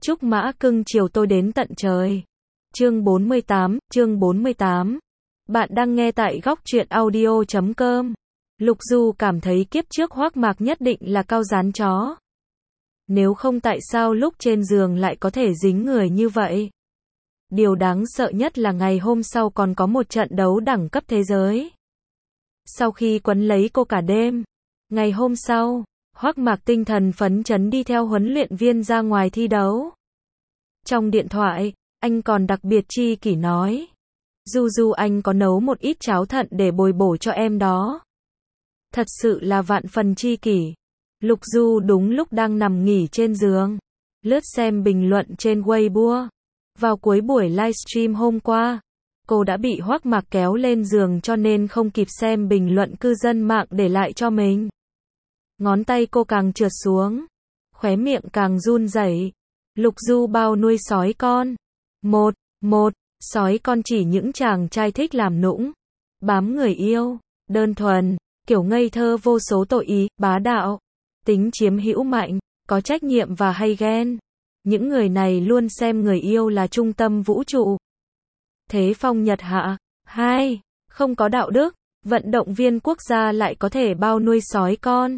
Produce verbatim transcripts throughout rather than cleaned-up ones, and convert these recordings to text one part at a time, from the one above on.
Chúc mã cưng chiều tôi đến tận trời. Chương bốn mươi tám, chương bốn mươi tám. Bạn đang nghe tại góc truyện audio chấm com. Lục Du cảm thấy kiếp trước Hoắc Mạc nhất định là cao dán chó. Nếu không tại sao lúc trên giường lại có thể dính người như vậy? Điều đáng sợ nhất là ngày hôm sau còn có một trận đấu đẳng cấp thế giới. Sau khi quấn lấy cô cả đêm, ngày hôm sau, Hoắc Mạc tinh thần phấn chấn đi theo huấn luyện viên ra ngoài thi đấu. Trong điện thoại, anh còn đặc biệt chi kỷ nói: Du Du, anh có nấu một ít cháo thận để bồi bổ cho em đó. Thật sự là vạn phần chi kỷ. Lục Du đúng lúc đang nằm nghỉ trên giường, lướt xem bình luận trên Weibo. Vào cuối buổi livestream hôm qua, cô đã bị Hoắc Mạc kéo lên giường cho nên không kịp xem bình luận cư dân mạng để lại cho mình. Ngón tay cô càng trượt xuống, khóe miệng càng run rẩy. Lục Du bao nuôi sói con. Một, một, sói con chỉ những chàng trai thích làm nũng, bám người yêu, đơn thuần, kiểu ngây thơ vô số tội ý, bá đạo, tính chiếm hữu mạnh, có trách nhiệm và hay ghen. Những người này luôn xem người yêu là trung tâm vũ trụ. Thế phong Nhật Hạ. Hai, không có đạo đức, vận động viên quốc gia lại có thể bao nuôi sói con.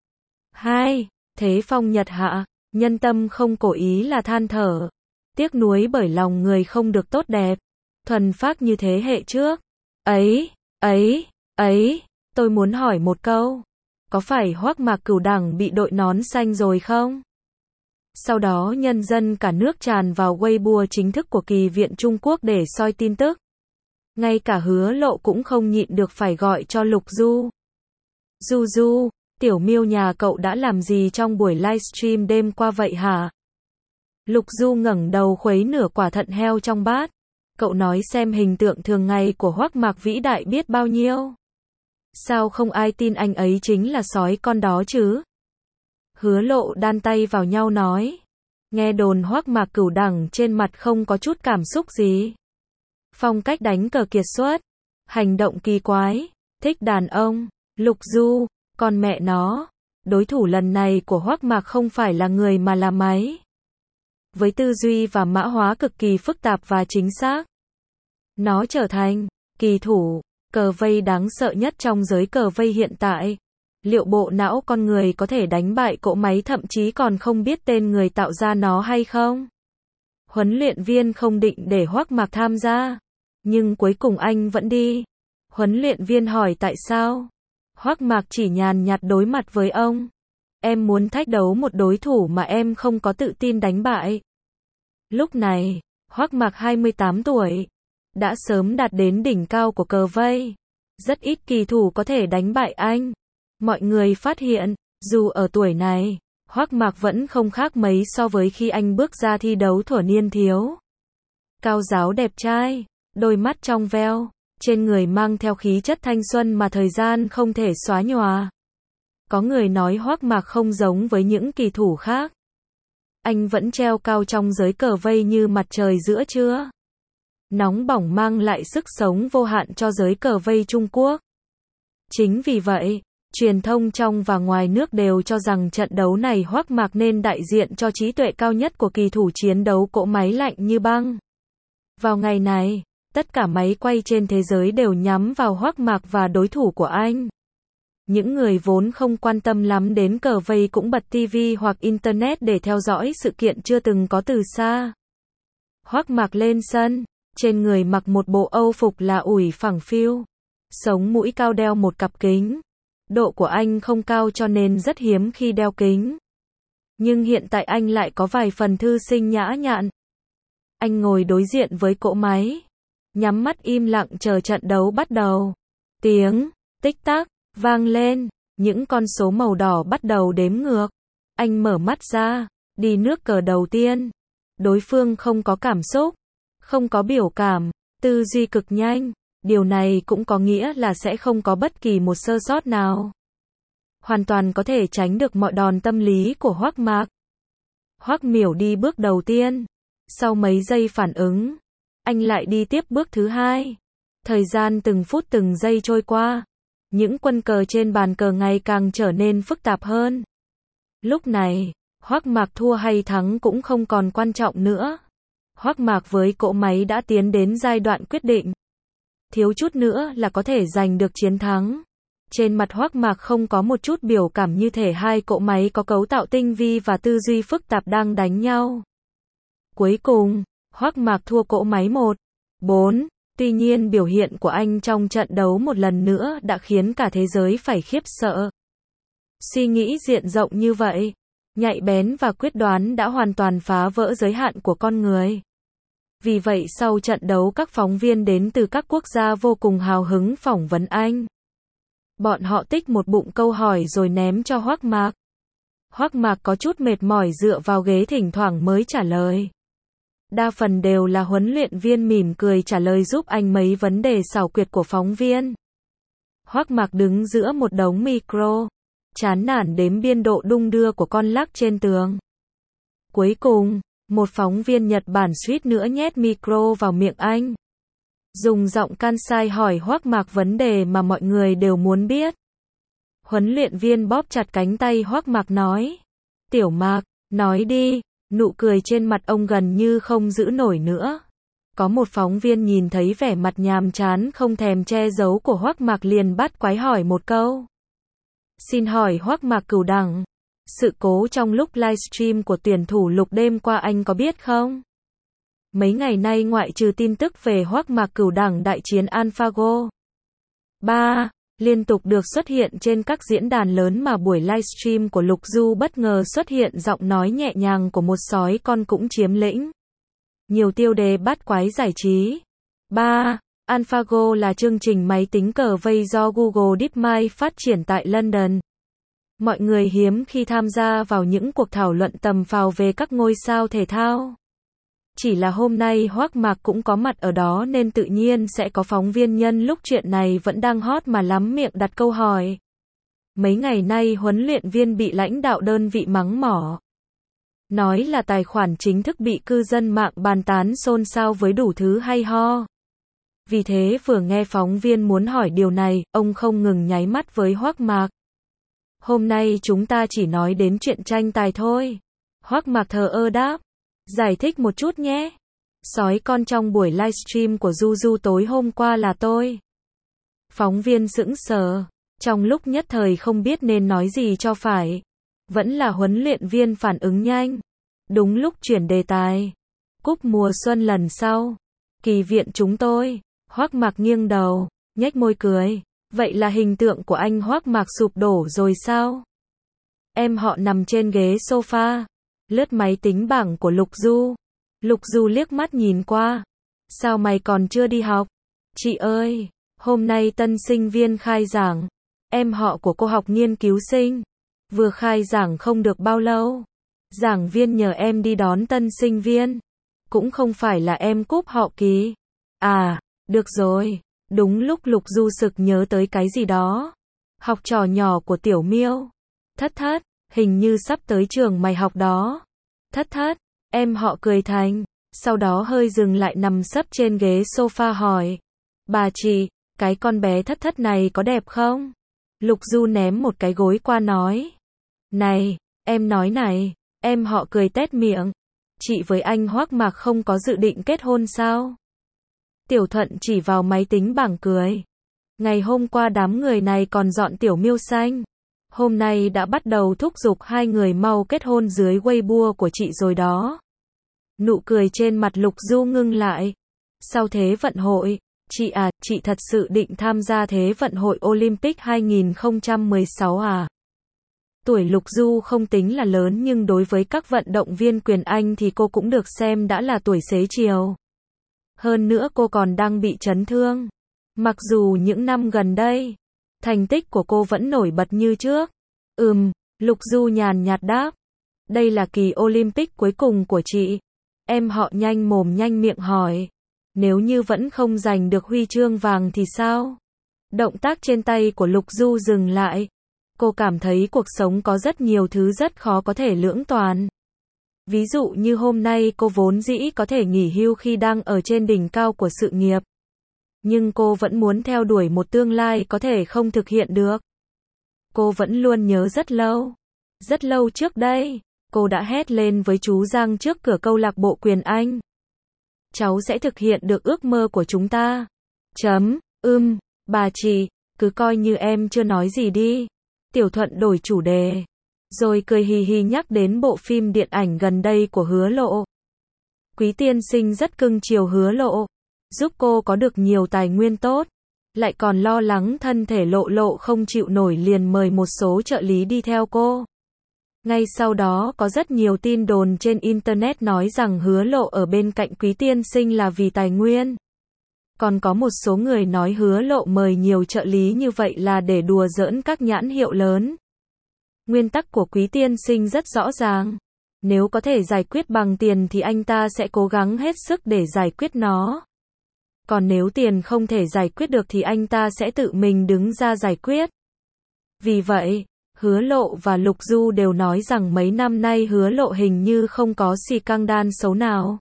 Hai, thế phong Nhật Hạ, nhân tâm không cố ý là than thở, tiếc nuối bởi lòng người không được tốt đẹp, thuần phác như thế hệ trước. Ấy, ấy, ấy, tôi muốn hỏi một câu, có phải Hoắc Mạc Cửu Đẳng bị đội nón xanh rồi không? Sau đó nhân dân cả nước tràn vào Weibo chính thức của Kỳ viện Trung Quốc để soi tin tức. Ngay cả Hứa Lộ cũng không nhịn được phải gọi cho Lục Du. Du Du, tiểu miêu nhà cậu đã làm gì trong buổi livestream đêm qua vậy hả? Lục Du ngẩng đầu khuấy nửa quả thận heo trong bát. Cậu nói xem hình tượng thường ngày của Hoắc Mạc vĩ đại biết bao nhiêu. Sao không ai tin anh ấy chính là sói con đó chứ? Hứa Lộ đan tay vào nhau nói. Nghe đồn Hoắc Mạc Cửu Đẳng trên mặt không có chút cảm xúc gì. Phong cách đánh cờ kiệt xuất, hành động kỳ quái, thích đàn ông. Lục Du, con mẹ nó, đối thủ lần này của Hoắc Mạc không phải là người mà là máy. Với tư duy và mã hóa cực kỳ phức tạp và chính xác, nó trở thành kỳ thủ cờ vây đáng sợ nhất trong giới cờ vây hiện tại. Liệu bộ não con người có thể đánh bại cỗ máy thậm chí còn không biết tên người tạo ra nó hay không? Huấn luyện viên không định để Hoắc Mạc tham gia, nhưng cuối cùng anh vẫn đi. Huấn luyện viên hỏi tại sao? Hoắc Mạc chỉ nhàn nhạt đối mặt với ông. Em muốn thách đấu một đối thủ mà em không có tự tin đánh bại. Lúc này, Hoắc Mạc hai mươi tám tuổi, đã sớm đạt đến đỉnh cao của cờ vây. Rất ít kỳ thủ có thể đánh bại anh. Mọi người phát hiện, dù ở tuổi này, Hoắc Mạc vẫn không khác mấy so với khi anh bước ra thi đấu thuở niên thiếu. Cao ráo đẹp trai, đôi mắt trong veo, trên người mang theo khí chất thanh xuân mà thời gian không thể xóa nhòa. Có người nói Hoắc Mạc không giống với những kỳ thủ khác. Anh vẫn treo cao trong giới cờ vây như mặt trời giữa trưa. Nóng bỏng mang lại sức sống vô hạn cho giới cờ vây Trung Quốc. Chính vì vậy, truyền thông trong và ngoài nước đều cho rằng trận đấu này Hoắc Mạc nên đại diện cho trí tuệ cao nhất của kỳ thủ chiến đấu cỗ máy lạnh như băng. Vào ngày này, tất cả máy quay trên thế giới đều nhắm vào Hoắc Mạc và đối thủ của anh. Những người vốn không quan tâm lắm đến cờ vây cũng bật ti vi hoặc Internet để theo dõi sự kiện chưa từng có từ xa. Hoắc Mạc lên sân, trên người mặc một bộ âu phục là ủi phẳng phiu, sống mũi cao đeo một cặp kính. Độ của anh không cao cho nên rất hiếm khi đeo kính. Nhưng hiện tại anh lại có vài phần thư sinh nhã nhặn. Anh ngồi đối diện với cỗ máy, nhắm mắt im lặng chờ trận đấu bắt đầu. Tiếng tích tắc vang lên, những con số màu đỏ bắt đầu đếm ngược. Anh mở mắt ra, đi nước cờ đầu tiên. Đối phương không có cảm xúc, không có biểu cảm, tư duy cực nhanh. Điều này cũng có nghĩa là sẽ không có bất kỳ một sơ sót nào. Hoàn toàn có thể tránh được mọi đòn tâm lý của Hoắc Mạc. Hoắc Miểu đi bước đầu tiên. Sau mấy giây phản ứng, anh lại đi tiếp bước thứ hai. Thời gian từng phút từng giây trôi qua. Những quân cờ trên bàn cờ ngày càng trở nên phức tạp hơn. Lúc này, Hoắc Mạc thua hay thắng cũng không còn quan trọng nữa. Hoắc Mạc với cỗ máy đã tiến đến giai đoạn quyết định. Thiếu chút nữa là có thể giành được chiến thắng. Trên mặt Hoắc Mạc không có một chút biểu cảm, như thể hai cỗ máy có cấu tạo tinh vi và tư duy phức tạp đang đánh nhau. Cuối cùng, Hoắc Mạc thua cỗ máy một bốn. Tuy nhiên biểu hiện của anh trong trận đấu một lần nữa đã khiến cả thế giới phải khiếp sợ. Suy nghĩ diện rộng như vậy, nhạy bén và quyết đoán đã hoàn toàn phá vỡ giới hạn của con người. Vì vậy sau trận đấu các phóng viên đến từ các quốc gia vô cùng hào hứng phỏng vấn anh. Bọn họ tích một bụng câu hỏi rồi ném cho Hoắc Mạc. Hoắc Mạc có chút mệt mỏi dựa vào ghế thỉnh thoảng mới trả lời. Đa phần đều là huấn luyện viên mỉm cười trả lời giúp anh mấy vấn đề xảo quyệt của phóng viên. Hoắc Mạc đứng giữa một đống micro, chán nản đếm biên độ đung đưa của con lắc trên tường. Cuối cùng, một phóng viên Nhật Bản suýt nữa nhét micro vào miệng anh. Dùng giọng Kansai hỏi Hoắc Mạc vấn đề mà mọi người đều muốn biết. Huấn luyện viên bóp chặt cánh tay Hoắc Mạc nói. Tiểu Mạc, nói đi. Nụ cười trên mặt ông gần như không giữ nổi nữa. Có một phóng viên nhìn thấy vẻ mặt nhàm chán không thèm che giấu của Hoắc Mạc liền bắt quái hỏi một câu. Xin hỏi Hoắc Mạc Cửu Đẳng, sự cố trong lúc livestream của tuyển thủ Lục đêm qua anh có biết không? Mấy ngày nay ngoại trừ tin tức về Hoắc Mạc Cửu Đẳng đại chiến AlphaGo ba liên tục được xuất hiện trên các diễn đàn lớn, mà buổi livestream của Lục Du bất ngờ xuất hiện giọng nói nhẹ nhàng của một sói con cũng chiếm lĩnh nhiều tiêu đề bắt quái giải trí. ba. AlphaGo là chương trình máy tính cờ vây do Google DeepMind phát triển tại London. Mọi người hiếm khi tham gia vào những cuộc thảo luận tầm phào về các ngôi sao thể thao. Chỉ là hôm nay Hoắc Mạc cũng có mặt ở đó nên tự nhiên sẽ có phóng viên nhân lúc chuyện này vẫn đang hot mà lắm miệng đặt câu hỏi. Mấy ngày nay huấn luyện viên bị lãnh đạo đơn vị mắng mỏ. Nói là tài khoản chính thức bị cư dân mạng bàn tán xôn xao với đủ thứ hay ho. Vì thế vừa nghe phóng viên muốn hỏi điều này, ông không ngừng nháy mắt với Hoắc Mạc. Hôm nay chúng ta chỉ nói đến chuyện tranh tài thôi. Hoắc Mạc thờ ơ đáp. Giải thích một chút nhé. Sói con trong buổi livestream của Du Du tối hôm qua là tôi. Phóng viên sững sờ, trong lúc nhất thời không biết nên nói gì cho phải. Vẫn là huấn luyện viên phản ứng nhanh. Đúng lúc chuyển đề tài. Cúp mùa xuân lần sau. Kỳ viện chúng tôi. Hoắc Mạc nghiêng đầu, nhếch môi cười. Vậy là hình tượng của anh Hoắc Mạc sụp đổ rồi sao? Em họ nằm trên ghế sofa, lướt máy tính bảng của Lục Du. Lục Du liếc mắt nhìn qua. Sao mày còn chưa đi học? Chị ơi, hôm nay tân sinh viên khai giảng. Em họ của cô học nghiên cứu sinh. Vừa khai giảng không được bao lâu. Giảng viên nhờ em đi đón tân sinh viên. Cũng không phải là em cúp họ ký. À, được rồi. Đúng lúc Lục Du sực nhớ tới cái gì đó. Học trò nhỏ của Tiểu Miêu. Thất thất, hình như sắp tới trường mày học đó. Thất thất, em họ cười thành. Sau đó hơi dừng lại nằm sấp trên ghế sofa hỏi. Bà chị, cái con bé thất thất này có đẹp không? Lục Du ném một cái gối qua nói. Này, em nói này, em họ cười tét miệng. Chị với anh Hoắc Mạc không có dự định kết hôn sao? Tiểu Thuận chỉ vào máy tính bảng cười. Ngày hôm qua đám người này còn dọn Tiểu Miêu xanh. Hôm nay đã bắt đầu thúc giục hai người mau kết hôn dưới Weibo của chị rồi đó. Nụ cười trên mặt Lục Du ngưng lại. Sau Thế vận hội, chị à, chị thật sự định tham gia Thế vận hội Olympic hai không một sáu à? Tuổi Lục Du không tính là lớn nhưng đối với các vận động viên quyền Anh thì cô cũng được xem đã là tuổi xế chiều. Hơn nữa cô còn đang bị chấn thương. Mặc dù những năm gần đây, thành tích của cô vẫn nổi bật như trước. Ừm, Lục Du nhàn nhạt đáp. Đây là kỳ Olympic cuối cùng của chị. Em họ nhanh mồm nhanh miệng hỏi. Nếu như vẫn không giành được huy chương vàng thì sao? Động tác trên tay của Lục Du dừng lại. Cô cảm thấy cuộc sống có rất nhiều thứ rất khó có thể lưỡng toàn. Ví dụ như hôm nay cô vốn dĩ có thể nghỉ hưu khi đang ở trên đỉnh cao của sự nghiệp. Nhưng cô vẫn muốn theo đuổi một tương lai có thể không thực hiện được. Cô vẫn luôn nhớ rất lâu. Rất lâu trước đây, cô đã hét lên với chú Giang trước cửa câu lạc bộ Quyền Anh. Cháu sẽ thực hiện được ước mơ của chúng ta. Chấm, ưm, bà chị, cứ coi như em chưa nói gì đi. Tiểu Thuận đổi chủ đề. Rồi cười hì hì nhắc đến bộ phim điện ảnh gần đây của Hứa Lộ. Quý tiên sinh rất cưng chiều Hứa Lộ, giúp cô có được nhiều tài nguyên tốt, lại còn lo lắng thân thể Lộ Lộ không chịu nổi liền mời một số trợ lý đi theo cô. Ngay sau đó có rất nhiều tin đồn trên Internet nói rằng Hứa Lộ ở bên cạnh Quý tiên sinh là vì tài nguyên. Còn có một số người nói Hứa Lộ mời nhiều trợ lý như vậy là để đùa giỡn các nhãn hiệu lớn. Nguyên tắc của Quý tiên sinh rất rõ ràng. Nếu có thể giải quyết bằng tiền thì anh ta sẽ cố gắng hết sức để giải quyết nó. Còn nếu tiền không thể giải quyết được thì anh ta sẽ tự mình đứng ra giải quyết. Vì vậy, Hứa Lộ và Lục Du đều nói rằng mấy năm nay Hứa Lộ hình như không có scandal xấu nào.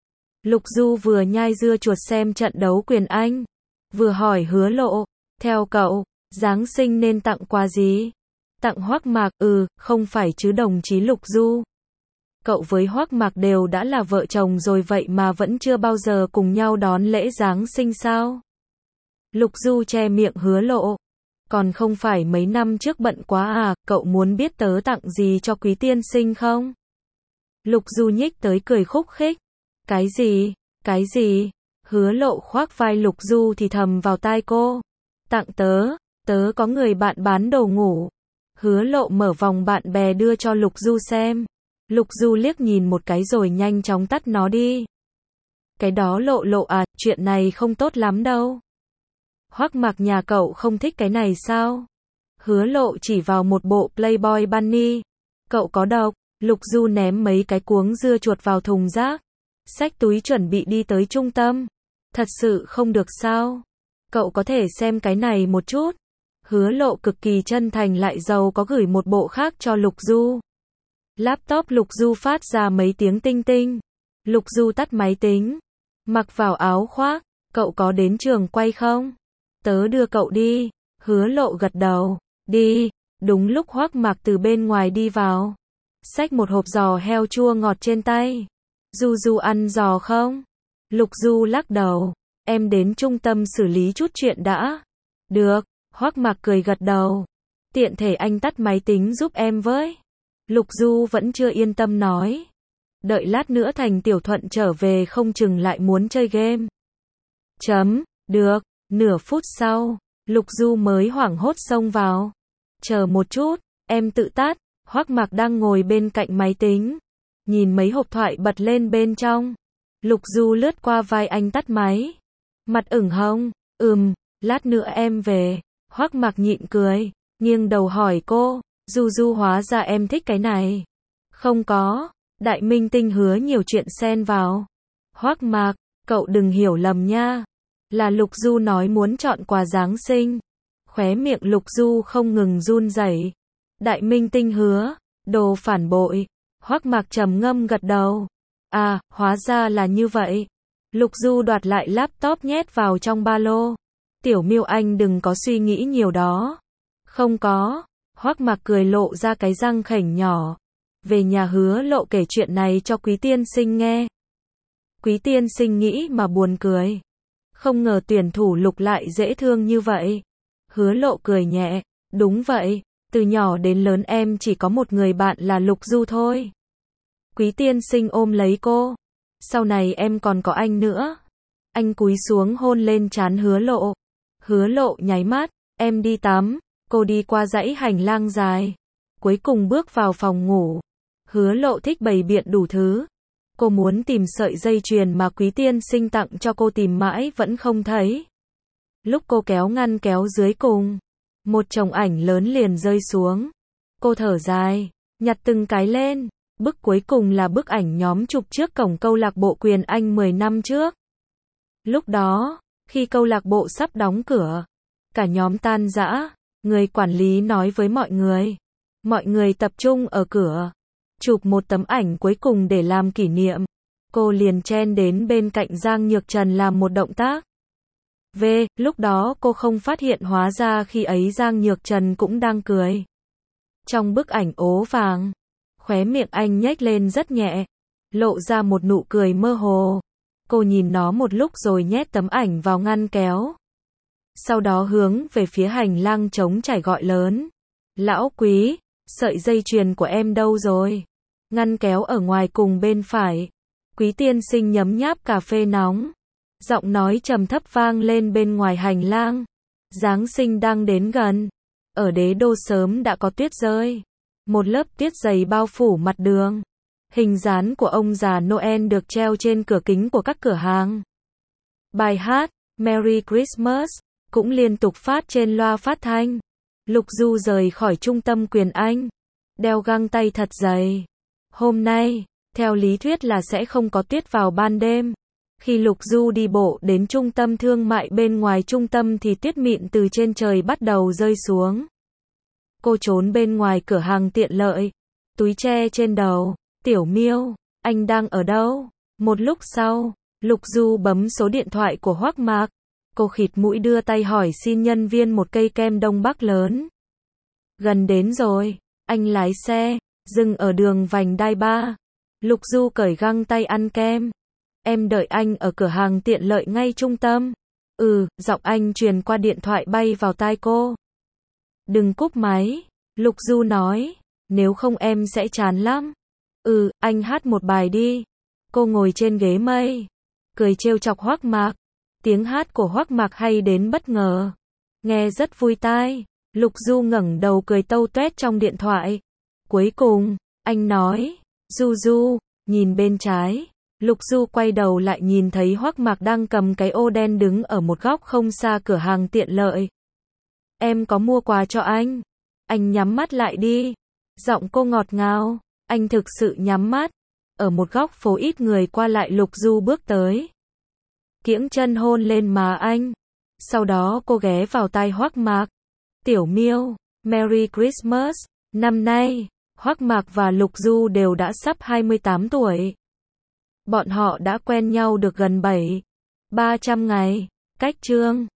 Lục Du vừa nhai dưa chuột xem trận đấu Quyền Anh, vừa hỏi Hứa Lộ, theo cậu, Giáng sinh nên tặng quà gì? Tặng Hoắc Mạc, ừ, không phải chứ đồng chí Lục Du. Cậu với Hoắc Mạc đều đã là vợ chồng rồi vậy mà vẫn chưa bao giờ cùng nhau đón lễ Giáng sinh sao? Lục Du che miệng Hứa Lộ. Còn không phải mấy năm trước bận quá à, cậu muốn biết tớ tặng gì cho Quý tiên sinh không? Lục Du nhích tới cười khúc khích. Cái gì? Cái gì? Hứa Lộ khoác vai Lục Du thì thầm vào tai cô. Tặng tớ, tớ có người bạn bán đồ ngủ. Hứa Lộ mở vòng bạn bè đưa cho Lục Du xem. Lục Du liếc nhìn một cái rồi nhanh chóng tắt nó đi. Cái đó Lộ Lộ à, chuyện này không tốt lắm đâu. Hoắc Mạc nhà cậu không thích cái này sao? Hứa Lộ chỉ vào một bộ Playboy Bunny. Cậu có độc. Lục Du ném mấy cái cuống dưa chuột vào thùng rác. Xách túi chuẩn bị đi tới trung tâm. Thật sự không được sao? Cậu có thể xem cái này một chút. Hứa Lộ cực kỳ chân thành lại giàu có gửi một bộ khác cho Lục Du. Laptop Lục Du phát ra mấy tiếng tinh tinh. Lục Du tắt máy tính. Mặc vào áo khoác. Cậu có đến trường quay không? Tớ đưa cậu đi. Hứa Lộ gật đầu. Đi. Đúng lúc Hoắc Mạc từ bên ngoài đi vào. Xách một hộp giò heo chua ngọt trên tay. Du Du ăn giò không? Lục Du lắc đầu. Em đến trung tâm xử lý chút chuyện đã. Được. Hoắc Mạc cười gật đầu. Tiện thể anh tắt máy tính giúp em với. Lục Du vẫn chưa yên tâm nói. Đợi lát nữa Thành Tiểu Thuận trở về không chừng lại muốn chơi game. Chấm, được, nửa phút sau, Lục Du mới hoảng hốt xông vào. Chờ một chút, em tự tắt. Hoắc Mạc đang ngồi bên cạnh máy tính. Nhìn mấy hộp thoại bật lên bên trong. Lục Du lướt qua vai anh tắt máy. Mặt ửng hồng, ừm, lát nữa em về. Hoắc Mạc nhịn cười, nghiêng đầu hỏi cô. Du Du hóa ra em thích cái này. Không có, đại minh tinh Hứa nhiều chuyện xen vào. Hoắc Mạc, cậu đừng hiểu lầm nha. Là Lục Du nói muốn chọn quà Giáng sinh. Khóe miệng Lục Du không ngừng run rẩy. Đại minh tinh Hứa, đồ phản bội. Hoắc Mạc trầm ngâm gật đầu. À, hóa ra là như vậy. Lục Du đoạt lại laptop nhét vào trong ba lô. Tiểu Miêu anh đừng có suy nghĩ nhiều đó. Không có. Hoắc Mạc cười lộ ra cái răng khểnh nhỏ. Về nhà Hứa Lộ kể chuyện này cho Quý tiên sinh nghe. Quý tiên sinh nghĩ mà buồn cười. Không ngờ tuyển thủ Lục lại dễ thương như vậy. Hứa Lộ cười nhẹ. Đúng vậy, từ nhỏ đến lớn em chỉ có một người bạn là Lục Du thôi. Quý tiên sinh ôm lấy cô. Sau này em còn có anh nữa. Anh cúi xuống hôn lên trán Hứa Lộ. Hứa Lộ nháy mắt. Em đi tắm. Cô đi qua dãy hành lang dài. Cuối cùng bước vào phòng ngủ. Hứa Lộ thích bày biện đủ thứ. Cô muốn tìm sợi dây chuyền mà Quý tiên sinh tặng cho cô tìm mãi vẫn không thấy. Lúc cô kéo ngăn kéo dưới cùng, một chồng ảnh lớn liền rơi xuống. Cô thở dài, nhặt từng cái lên. Bức cuối cùng là bức ảnh nhóm chụp trước cổng câu lạc bộ Quyền Anh mười năm trước. Lúc đó, khi câu lạc bộ sắp đóng cửa, cả nhóm tan rã. Người quản lý nói với mọi người. Mọi người tập trung ở cửa. Chụp một tấm ảnh cuối cùng để làm kỷ niệm. Cô liền chen đến bên cạnh Giang Nhược Trần làm một động tác. V, lúc đó cô không phát hiện hóa ra khi ấy Giang Nhược Trần cũng đang cười. Trong bức ảnh ố vàng, Khóe miệng anh nhếch lên rất nhẹ, lộ ra một nụ cười mơ hồ. Cô nhìn nó một lúc rồi nhét tấm ảnh vào ngăn kéo. Sau đó hướng về phía hành lang trống trải gọi lớn. Lão Quý, sợi dây chuyền của em đâu rồi? Ngăn kéo ở ngoài cùng bên phải. Quý tiên sinh nhấm nháp cà phê nóng. Giọng nói trầm thấp vang lên bên ngoài hành lang. Giáng sinh đang đến gần. Ở đế đô sớm đã có tuyết rơi. Một lớp tuyết dày bao phủ mặt đường. Hình dán của ông già Noel được treo trên cửa kính của các cửa hàng. Bài hát Merry Christmas cũng liên tục phát trên loa phát thanh. Lục Du rời khỏi trung tâm quyền Anh, đeo găng tay thật dày. Hôm nay, theo lý thuyết là sẽ không có tuyết vào ban đêm. Khi Lục Du đi bộ đến trung tâm thương mại bên ngoài trung tâm thì tuyết mịn từ trên trời bắt đầu rơi xuống. Cô trốn bên ngoài cửa hàng tiện lợi, túi che trên đầu. Tiểu Miêu, anh đang ở đâu? Một lúc sau, Lục Du bấm số điện thoại của Hoắc Mạc. Cô khịt mũi đưa tay hỏi xin nhân viên một cây kem Đông Bắc lớn. Gần đến rồi, anh lái xe, dừng ở đường vành đai ba. Lục Du cởi găng tay ăn kem. Em đợi anh ở cửa hàng tiện lợi ngay trung tâm. Ừ, giọng anh truyền qua điện thoại bay vào tai cô. Đừng cúp máy, Lục Du nói, nếu không em sẽ chán lắm. Ừ, anh hát một bài đi. Cô ngồi trên ghế mây, cười trêu chọc Hoắc Mạc. Tiếng hát của Hoắc Mạc hay đến bất ngờ, nghe rất vui tai. Lục Du ngẩng đầu cười tâu tuét trong điện thoại. Cuối cùng, anh nói, Du Du, nhìn bên trái. Lục Du quay đầu lại nhìn thấy Hoắc Mạc đang cầm cái ô đen đứng ở một góc không xa cửa hàng tiện lợi. Em có mua quà cho anh. Anh nhắm mắt lại đi. Giọng cô ngọt ngào. Anh thực sự nhắm mắt. Ở một góc phố ít người qua lại, Lục Du bước tới, kiễng chân hôn lên má anh. Sau đó cô ghé vào tai Hoắc Mạc. Tiểu Miêu, Merry Christmas. Năm nay, Hoắc Mạc và Lục Du đều đã sắp hai mươi tám tuổi. Bọn họ đã quen nhau được gần bảy trăm ngày. Cách chương